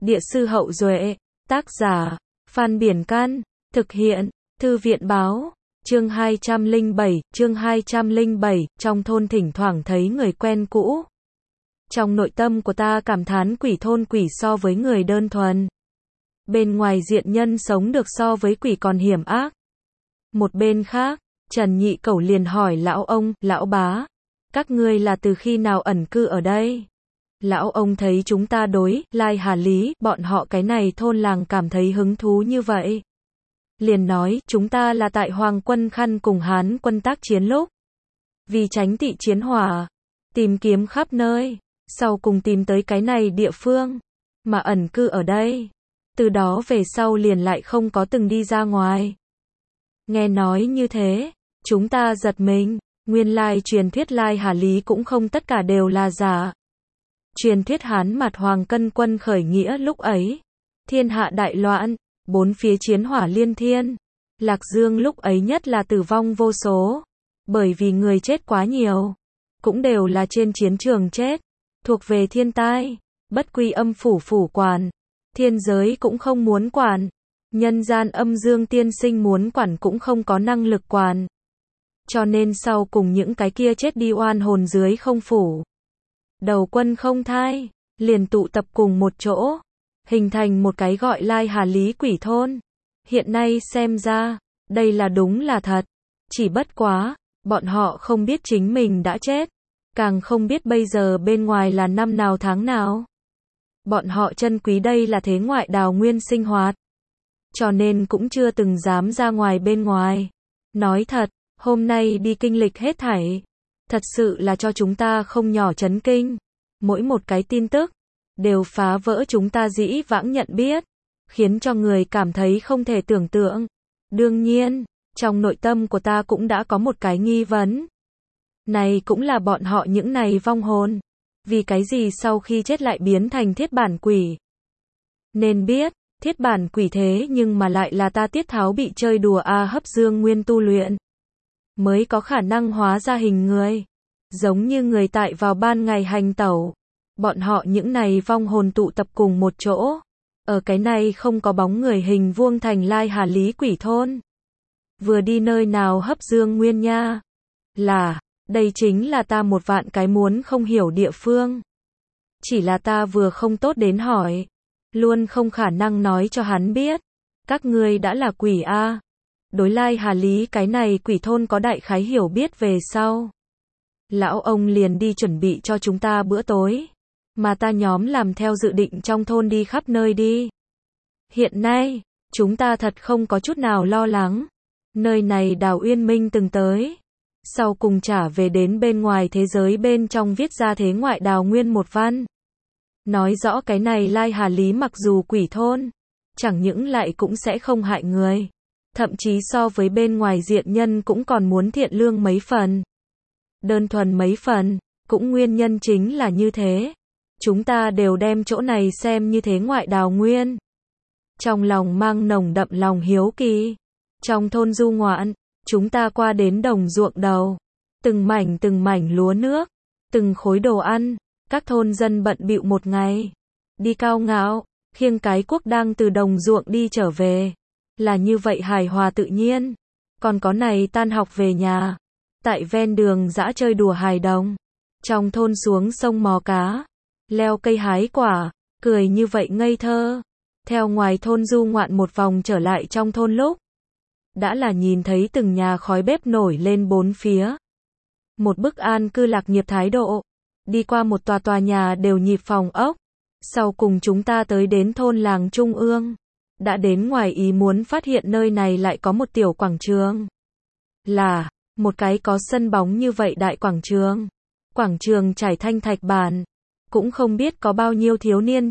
Địa sư Hậu Duệ, tác giả, Phan Biển Can, thực hiện, Thư viện báo, chương 207, trong thôn thỉnh thoảng thấy người quen cũ. Trong nội tâm của ta cảm thán quỷ thôn quỷ so với người đơn thuần. Bên ngoài diện nhân sống được so với quỷ còn hiểm ác. Một bên khác, Trần Nhị Cẩu liền hỏi lão ông, lão bá, các ngươi là từ khi nào ẩn cư ở đây? Lão ông thấy chúng ta đối, Lai Hà Lý, bọn họ cái này thôn làng cảm thấy hứng thú như vậy. Liền nói, chúng ta là tại Hoàng quân Khăn cùng Hán quân tác chiến lúc. Vì tránh tị chiến hỏa, tìm kiếm khắp nơi, sau cùng tìm tới cái này địa phương, mà ẩn cư ở đây. Từ đó về sau liền lại không có từng đi ra ngoài. Nghe nói như thế, chúng ta giật mình, nguyên lai truyền thuyết Lai Hà Lý cũng không tất cả đều là giả. Truyền thuyết Hán mặt Hoàng Cân quân khởi nghĩa lúc ấy, thiên hạ đại loạn, bốn phía chiến hỏa liên thiên. Lạc Dương lúc ấy nhất là tử vong vô số, bởi vì người chết quá nhiều, cũng đều là trên chiến trường chết, thuộc về thiên tai, bất quy âm phủ quản, thiên giới cũng không muốn quản, nhân gian âm dương tiên sinh muốn quản cũng không có năng lực quản. Cho nên sau cùng những cái kia chết đi oan hồn dưới không phủ, đầu quân không thai, liền tụ tập cùng một chỗ, hình thành một cái gọi Lai Hà Lý quỷ thôn. Hiện nay xem ra, đây là đúng là thật. Chỉ bất quá, bọn họ không biết chính mình đã chết, càng không biết bây giờ bên ngoài là năm nào tháng nào. Bọn họ trân quý đây là thế ngoại đào nguyên sinh hoạt, cho nên cũng chưa từng dám ra ngoài bên ngoài. Nói thật, hôm nay đi kinh lịch hết thảy, thật sự là cho chúng ta không nhỏ chấn kinh. Mỗi một cái tin tức, đều phá vỡ chúng ta dĩ vãng nhận biết, khiến cho người cảm thấy không thể tưởng tượng. Đương nhiên, trong nội tâm của ta cũng đã có một cái nghi vấn. Này cũng là bọn họ những này vong hồn. Vì cái gì sau khi chết lại biến thành thiết bản quỷ? Nên biết, thiết bản quỷ thế nhưng mà lại là ta Tiết Tháo bị chơi đùa hấp dương nguyên tu luyện, mới có khả năng hóa ra hình người. Giống như người tại vào ban ngày hành tẩu. Bọn họ những này vong hồn tụ tập cùng một chỗ. Ở cái này không có bóng người hình vuông thành Lai Hà Lý quỷ thôn. Vừa đi nơi nào hấp dương nguyên nha? Là, đây chính là ta một vạn cái muốn không hiểu địa phương. Chỉ là ta vừa không tốt đến hỏi. Luôn không khả năng nói cho hắn biết. Các ngươi đã là quỷ a. Đối Lai Hà Lý cái này quỷ thôn có đại khái hiểu biết về sau. Lão ông liền đi chuẩn bị cho chúng ta bữa tối. Mà ta nhóm làm theo dự định trong thôn đi khắp nơi đi. Hiện nay, chúng ta thật không có chút nào lo lắng. Nơi này Đào Uyên Minh từng tới. Sau cùng trả về đến bên ngoài thế giới bên trong viết ra thế ngoại đào nguyên một văn. Nói rõ cái này Lai Hà Lý mặc dù quỷ thôn, chẳng những lại cũng sẽ không hại người. Thậm chí so với bên ngoài diện nhân cũng còn muốn thiện lương mấy phần. Đơn thuần mấy phần, cũng nguyên nhân chính là như thế. Chúng ta đều đem chỗ này xem như thế ngoại đào nguyên. Trong lòng mang nồng đậm lòng hiếu kỳ. Trong thôn du ngoạn, chúng ta qua đến đồng ruộng đầu. Từng mảnh lúa nước, từng khối đồ ăn. Các thôn dân bận bịu một ngày. Đi cao ngạo, khiêng cái cuốc đang từ đồng ruộng đi trở về. Là như vậy hài hòa tự nhiên. Còn có này tan học về nhà. Tại ven đường dã chơi đùa hài đồng. Trong thôn xuống sông mò cá. Leo cây hái quả, cười như vậy ngây thơ. Theo ngoài thôn du ngoạn một vòng trở lại trong thôn lúc. Đã là nhìn thấy từng nhà khói bếp nổi lên bốn phía. Một bức an cư lạc nghiệp thái độ. Đi qua một tòa nhà đều nhịp phòng ốc. Sau cùng chúng ta tới đến thôn làng Trung ương. Đã đến ngoài ý muốn phát hiện nơi này lại có một tiểu quảng trường. Là, một cái có sân bóng như vậy đại quảng trường. Quảng trường trải thanh thạch bàn. Cũng không biết có bao nhiêu thiếu niên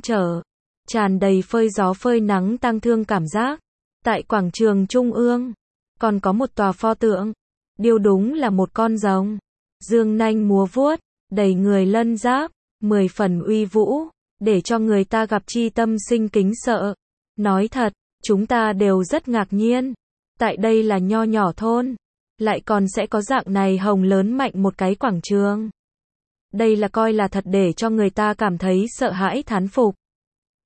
tràn đầy phơi gió phơi nắng tang thương cảm giác. Tại quảng trường Trung ương, còn có một tòa pho tượng. Điêu đúng là một con rồng. Dương nanh múa vuốt, đầy người lân giáp, 10 phần uy vũ, để cho người ta gặp chi tâm sinh kính sợ. Nói thật, chúng ta đều rất ngạc nhiên. Tại đây là nho nhỏ thôn, lại còn sẽ có dạng này hồng lớn mạnh một cái quảng trường. Đây là coi là thật để cho người ta cảm thấy sợ hãi thán phục.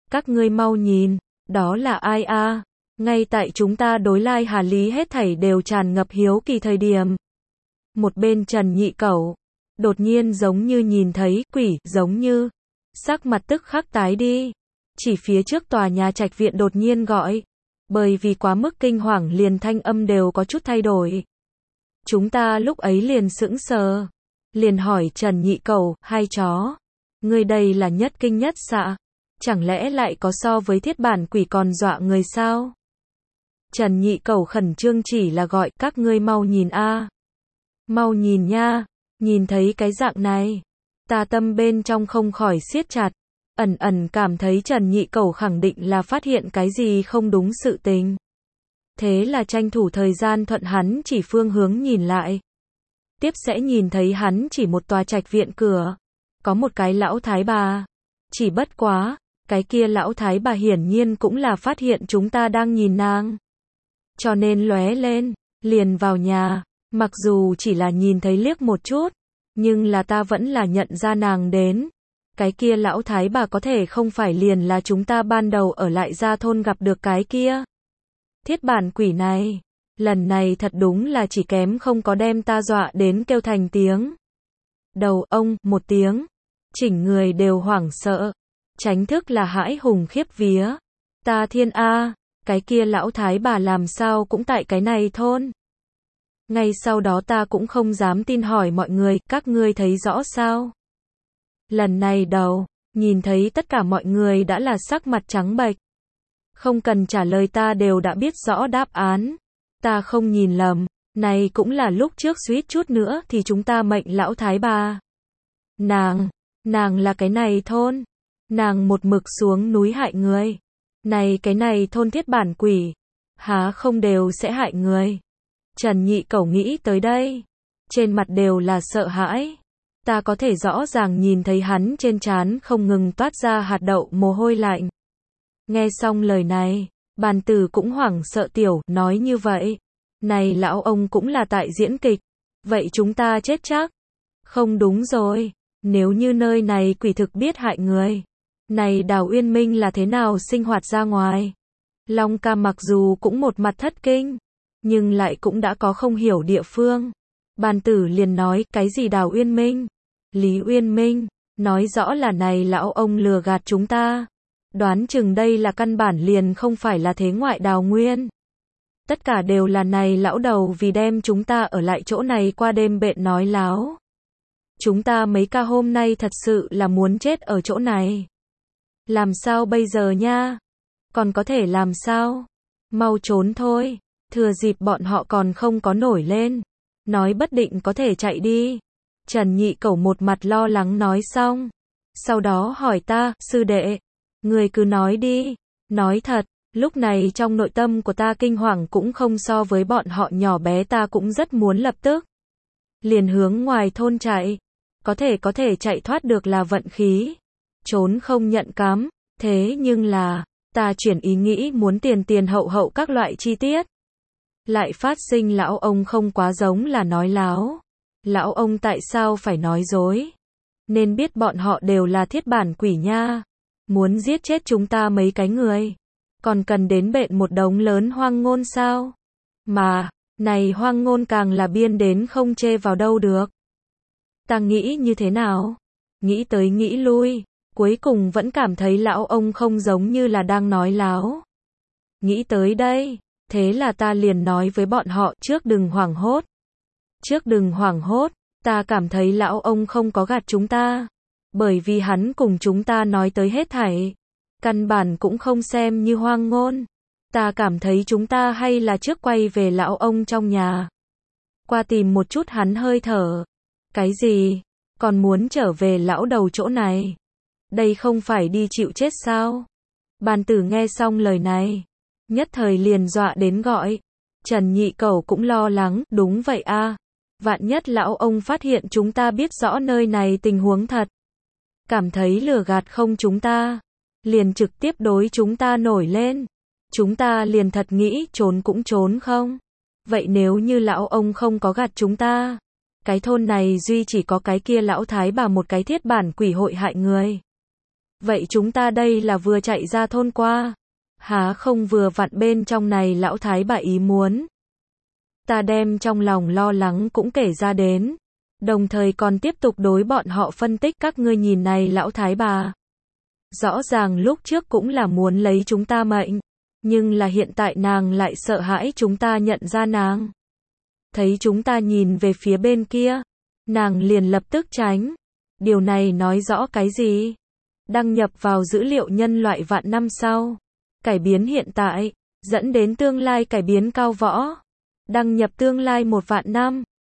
Các ngươi mau nhìn, đó là ai a? Ngay tại chúng ta đối lai Hà Lý hết thảy đều tràn ngập hiếu kỳ thời điểm. Một bên Trần Nhị Cẩu, đột nhiên giống như nhìn thấy quỷ, giống như, sắc mặt tức khắc tái đi. Chỉ phía trước tòa nhà trạch viện đột nhiên gọi. Bởi vì quá mức kinh hoàng liền thanh âm đều có chút thay đổi. Chúng ta lúc ấy liền sững sờ. Liền hỏi Trần Nhị Cẩu, hai chó. Người đây là nhất kinh nhất xạ. Chẳng lẽ lại có so với thiết bản quỷ còn dọa người sao? Trần Nhị Cẩu khẩn trương chỉ là gọi các ngươi mau nhìn a. Mau nhìn nha, nhìn thấy cái dạng này. Ta tâm bên trong không khỏi siết chặt. Ẩn ẩn cảm thấy Trần Nhị Cẩu khẳng định là phát hiện cái gì không đúng sự tình. Thế là tranh thủ thời gian thuận hắn chỉ phương hướng nhìn lại. Tiếp sẽ nhìn thấy hắn chỉ một tòa trạch viện cửa. Có một cái lão thái bà. Chỉ bất quá, cái kia lão thái bà hiển nhiên cũng là phát hiện chúng ta đang nhìn nàng. Cho nên lóe lên, liền vào nhà. Mặc dù chỉ là nhìn thấy liếc một chút, nhưng là ta vẫn là nhận ra nàng đến. Cái kia lão thái bà có thể không phải liền là chúng ta ban đầu ở lại gia thôn gặp được cái kia. Thiết bản quỷ này, lần này thật đúng là chỉ kém không có đem ta dọa đến kêu thành tiếng. Đầu ông, một tiếng, chỉnh người đều hoảng sợ, tránh thức là hãi hùng khiếp vía. Ta thiên a, cái kia lão thái bà làm sao cũng tại cái này thôn. Ngay sau đó ta cũng không dám tin hỏi mọi người, các ngươi thấy rõ sao? Lần này đầu, nhìn thấy tất cả mọi người đã là sắc mặt trắng bệch. Không cần trả lời ta đều đã biết rõ đáp án. Ta không nhìn lầm, này cũng là lúc trước suýt chút nữa thì chúng ta mệnh lão thái bà. Nàng là cái này thôn. Nàng một mực xuống núi hại người. Này cái này thôn thiết bản quỷ. Há không đều sẽ hại người. Trần Nhị Cẩu nghĩ tới đây. Trên mặt đều là sợ hãi. Ta có thể rõ ràng nhìn thấy hắn trên trán không ngừng toát ra hạt đậu mồ hôi lạnh. Nghe xong lời này, bàn tử cũng hoảng sợ tiểu, nói như vậy. Này lão ông cũng là tại diễn kịch. Vậy chúng ta chết chắc. Không đúng rồi. Nếu như nơi này quỷ thực biết hại người. Này Đào Uyên Minh là thế nào sinh hoạt ra ngoài. Long ca mặc dù cũng một mặt thất kinh. Nhưng lại cũng đã có không hiểu địa phương. Bàn tử liền nói cái gì Đào Uyên Minh. Lý Uyên Minh. Nói rõ là này lão ông lừa gạt chúng ta. Đoán chừng đây là căn bản liền không phải là thế ngoại Đào Nguyên. Tất cả đều là này lão đầu vì đem chúng ta ở lại chỗ này qua đêm bện nói láo. Chúng ta mấy ca hôm nay thật sự là muốn chết ở chỗ này. Làm sao bây giờ nha? Còn có thể làm sao? Mau trốn thôi. Thừa dịp bọn họ còn không có nổi lên. Nói bất định có thể chạy đi. Trần Nhị Cẩu một mặt lo lắng nói xong. Sau đó hỏi ta, sư đệ. Người cứ nói đi. Nói thật, lúc này trong nội tâm của ta kinh hoàng cũng không so với bọn họ nhỏ bé, ta cũng rất muốn lập tức liền hướng ngoài thôn chạy. Có thể chạy thoát được là vận khí. Trốn không nhận cám. Thế nhưng là, ta chuyển ý nghĩ muốn tiền hậu các loại chi tiết. Lại phát sinh lão ông không quá giống là nói láo. Lão ông tại sao phải nói dối? Nên biết bọn họ đều là thiết bản quỷ nha. Muốn giết chết chúng ta mấy cái người. Còn cần đến bện một đống lớn hoang ngôn sao? Mà, này hoang ngôn càng là biên đến không chê vào đâu được. Ta nghĩ như thế nào? Nghĩ tới nghĩ lui. Cuối cùng vẫn cảm thấy lão ông không giống như là đang nói láo. Nghĩ tới đây. Thế là ta liền nói với bọn họ trước đừng hoảng hốt. Trước đừng hoảng hốt. Ta cảm thấy lão ông không có gạt chúng ta. Bởi vì hắn cùng chúng ta nói tới hết thảy. Căn bản cũng không xem như hoang ngôn. Ta cảm thấy chúng ta hay là trước quay về lão ông trong nhà. Qua tìm một chút hắn hơi thở. Cái gì? Còn muốn trở về lão đầu chỗ này? Đây không phải đi chịu chết sao? Bàn tử nghe xong lời này. Nhất thời liền dọa đến gọi. Trần Nhị Cẩu cũng lo lắng. Đúng vậy a. Vạn nhất lão ông phát hiện chúng ta biết rõ nơi này tình huống thật. Cảm thấy lừa gạt không chúng ta. Liền trực tiếp đối chúng ta nổi lên. Chúng ta liền thật nghĩ trốn cũng trốn không. Vậy nếu như lão ông không có gạt chúng ta. Cái thôn này duy chỉ có cái kia lão thái bà một cái thiết bản quỷ hội hại người. Vậy chúng ta đây là vừa chạy ra thôn qua. Há không vừa vặn bên trong này lão thái bà ý muốn. Ta đem trong lòng lo lắng cũng kể ra đến. Đồng thời còn tiếp tục đối bọn họ phân tích các ngươi nhìn này lão thái bà. Rõ ràng lúc trước cũng là muốn lấy chúng ta mệnh. Nhưng là hiện tại nàng lại sợ hãi chúng ta nhận ra nàng. Thấy chúng ta nhìn về phía bên kia. Nàng liền lập tức tránh. Điều này nói rõ cái gì? Đăng nhập vào dữ liệu nhân loại vạn năm sau. Cải biến hiện tại. Dẫn đến tương lai cải biến cao võ. Đăng nhập tương lai 1 vạn năm.